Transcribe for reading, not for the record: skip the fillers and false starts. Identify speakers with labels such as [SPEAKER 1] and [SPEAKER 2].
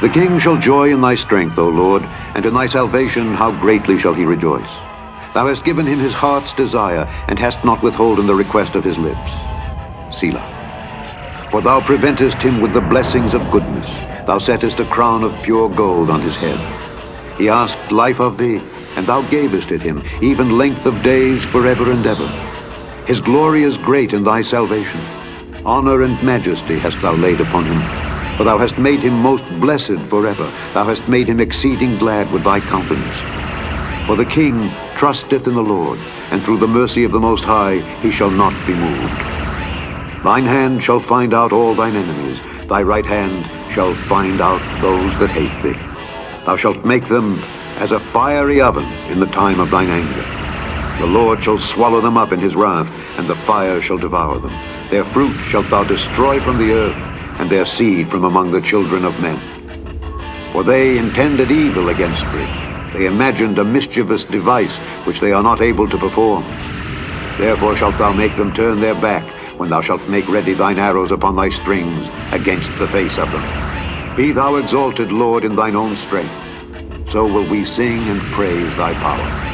[SPEAKER 1] The king shall joy in thy strength, O Lord, and in thy salvation how greatly shall he rejoice. Thou hast given him his heart's desire, and hast not withholden the request of his lips. Selah. For thou preventest him with the blessings of goodness. Thou settest a crown of pure gold on his head. He asked life of thee, and thou gavest it him, even length of days forever and ever. His glory is great in thy salvation. Honor and majesty hast thou laid upon him. For thou hast made him most blessed forever. Thou hast made him exceeding glad with thy countenance. For the king trusteth in the Lord, and through the mercy of the Most High he shall not be moved. Thine hand shall find out all thine enemies. Thy right hand shall find out those that hate thee. Thou shalt make them as a fiery oven in the time of thine anger. The Lord shall swallow them up in his wrath, and the fire shall devour them. Their fruit shalt thou destroy from the earth, and their seed from among the children of men. For they intended evil against thee. They imagined a mischievous device which they are not able to perform. Therefore shalt thou make them turn their back, when thou shalt make ready thine arrows upon thy strings against the face of them. Be thou exalted, Lord, in thine own strength. So will we sing and praise thy power.